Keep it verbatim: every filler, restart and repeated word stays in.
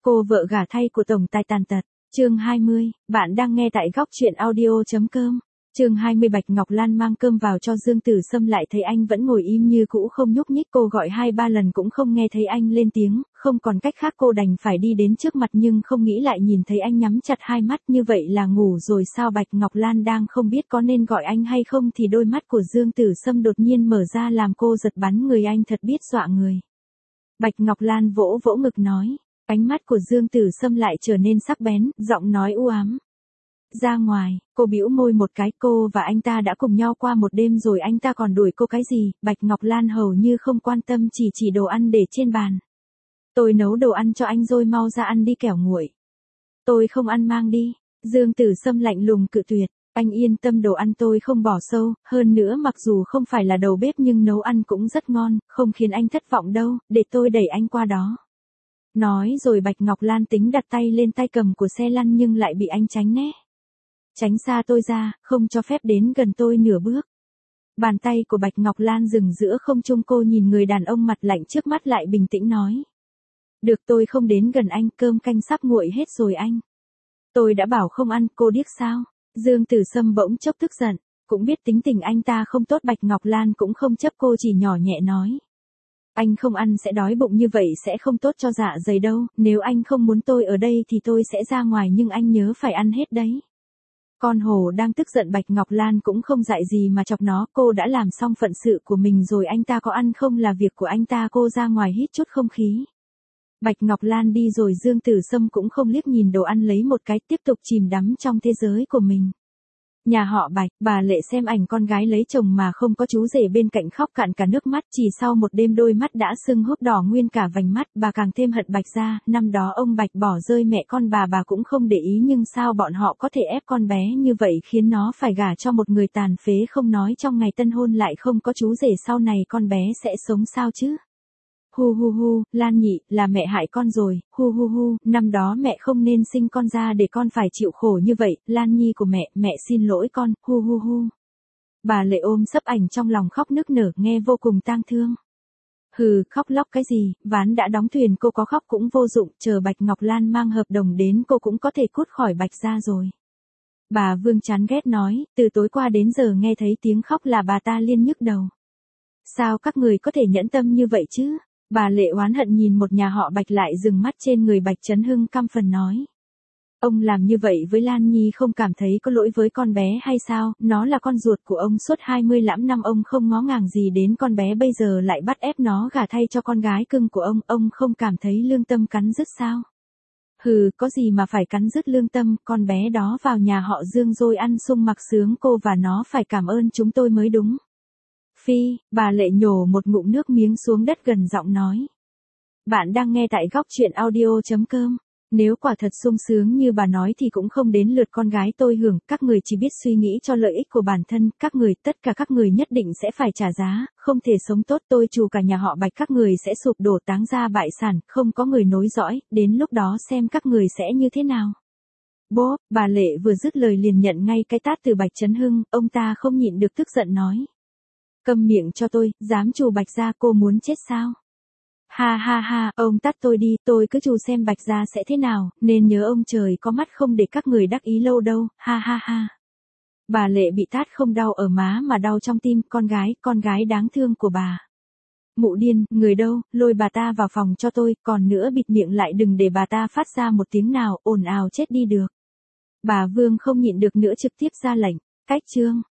Cô vợ gả thay của tổng tài tàn tật. Chương hai mươi, bạn đang nghe tại góc truyện audio.com. Chương hai mươi Bạch Ngọc Lan mang cơm vào cho Dương Tử Sâm lại thấy anh vẫn ngồi im như cũ không nhúc nhích, cô gọi hai ba lần cũng không nghe thấy anh lên tiếng, không còn cách khác cô đành phải đi đến trước mặt nhưng không nghĩ lại nhìn thấy anh nhắm chặt hai mắt như vậy là ngủ rồi sao. Bạch Ngọc Lan đang không biết có nên gọi anh hay không thì đôi mắt của Dương Tử Sâm đột nhiên mở ra làm cô giật bắn người, anh thật biết dọa người. Bạch Ngọc Lan vỗ vỗ ngực nói. Ánh mắt của Dương Tử Sâm lại trở nên sắc bén, giọng nói u ám. Ra ngoài, cô bĩu môi một cái, cô và anh ta đã cùng nhau qua một đêm rồi anh ta còn đuổi cô cái gì. Bạch Ngọc Lan hầu như không quan tâm, chỉ chỉ đồ ăn để trên bàn. Tôi nấu đồ ăn cho anh rồi, mau ra ăn đi kẻo nguội. Tôi không ăn, mang đi. Dương Tử Sâm lạnh lùng cự tuyệt. Anh yên tâm, đồ ăn tôi không bỏ sâu, hơn nữa mặc dù không phải là đầu bếp nhưng nấu ăn cũng rất ngon, không khiến anh thất vọng đâu, để tôi đẩy anh qua đó. Nói rồi Bạch Ngọc Lan tính đặt tay lên tay cầm của xe lăn nhưng lại bị anh tránh né. Tránh xa tôi ra, không cho phép đến gần tôi nửa bước. Bàn tay của Bạch Ngọc Lan dừng giữa không trung, cô nhìn người đàn ông mặt lạnh trước mắt lại bình tĩnh nói. Được, tôi không đến gần anh, cơm canh sắp nguội hết rồi anh. Tôi đã bảo không ăn, cô điếc sao? Dương Tử Sâm bỗng chốc tức giận, cũng biết tính tình anh ta không tốt. Bạch Ngọc Lan cũng không chấp, cô chỉ nhỏ nhẹ nói. Anh không ăn sẽ đói bụng, như vậy sẽ không tốt cho dạ dày đâu, nếu anh không muốn tôi ở đây thì tôi sẽ ra ngoài, nhưng anh nhớ phải ăn hết đấy. Con hổ đang tức giận, Bạch Ngọc Lan cũng không dạy gì mà chọc nó, cô đã làm xong phận sự của mình rồi, anh ta có ăn không là việc của anh ta, cô ra ngoài hít chút không khí. Bạch Ngọc Lan đi rồi Dương Tử Sâm cũng không liếc nhìn đồ ăn lấy một cái, tiếp tục chìm đắm trong thế giới của mình. Nhà họ Bạch, bà Lệ xem ảnh con gái lấy chồng mà không có chú rể bên cạnh khóc cạn cả nước mắt, chỉ sau một đêm đôi mắt đã sưng húp đỏ nguyên cả vành mắt, bà càng thêm hận Bạch gia. Năm đó ông Bạch bỏ rơi mẹ con bà bà cũng không để ý, nhưng sao bọn họ có thể ép con bé như vậy, khiến nó phải gả cho một người tàn phế, không nói trong ngày tân hôn lại không có chú rể, sau này con bé sẽ sống sao chứ? Hu hu hu, Lan nhị, là mẹ hại con rồi, hu hu hu, năm đó mẹ không nên sinh con ra để con phải chịu khổ như vậy, Lan nhi của mẹ, mẹ xin lỗi con, hu hu hu. Bà Lệ ôm sấp ảnh trong lòng khóc nức nở, nghe vô cùng tang thương. Hừ, khóc lóc cái gì, ván đã đóng thuyền, cô có khóc cũng vô dụng, chờ Bạch Ngọc Lan mang hợp đồng đến cô cũng có thể cút khỏi Bạch gia rồi. Bà Vương chán ghét nói, từ tối qua đến giờ nghe thấy tiếng khóc là bà ta liên nhức đầu. Sao các người có thể nhẫn tâm như vậy chứ? Bà Lệ oán hận nhìn một nhà họ Bạch lại dừng mắt trên người Bạch Chấn Hưng, căm phần nói. Ông làm như vậy với Lan Nhi không cảm thấy có lỗi với con bé hay sao, nó là con ruột của ông, suốt hai mươi lăm năm ông không ngó ngàng gì đến con bé, bây giờ lại bắt ép nó gả thay cho con gái cưng của ông, ông không cảm thấy lương tâm cắn rứt sao? Hừ, có gì mà phải cắn rứt lương tâm, con bé đó vào nhà họ Dương rồi ăn sung mặc sướng, cô và nó phải cảm ơn chúng tôi mới đúng. Phi, bà Lệ nhổ một ngụm nước miếng xuống đất gần giọng nói. Bạn đang nghe tại góc truyện audio.com. Nếu quả thật sung sướng như bà nói thì cũng không đến lượt con gái tôi hưởng, các người chỉ biết suy nghĩ cho lợi ích của bản thân, các người, tất cả các người nhất định sẽ phải trả giá, không thể sống tốt, tôi trù cả nhà họ Bạch các người sẽ sụp đổ táng ra bại sản, không có người nối dõi, đến lúc đó xem các người sẽ như thế nào. Bố, bà Lệ vừa dứt lời liền nhận ngay cái tát từ Bạch Chấn Hưng, ông ta không nhịn được tức giận nói. Câm miệng cho tôi, dám trù Bạch gia, cô muốn chết sao? Ha ha ha, ông tát tôi đi, tôi cứ trù xem Bạch gia sẽ thế nào, nên nhớ ông trời có mắt không để các người đắc ý lâu đâu, ha ha ha. Bà Lệ bị tát không đau ở má mà đau trong tim, con gái, con gái đáng thương của bà. Mụ điên, người đâu, lôi bà ta vào phòng cho tôi, còn nữa bịt miệng lại, đừng để bà ta phát ra một tiếng nào, ồn ào chết đi được. Bà Vương không nhịn được nữa trực tiếp ra lệnh, cách chương.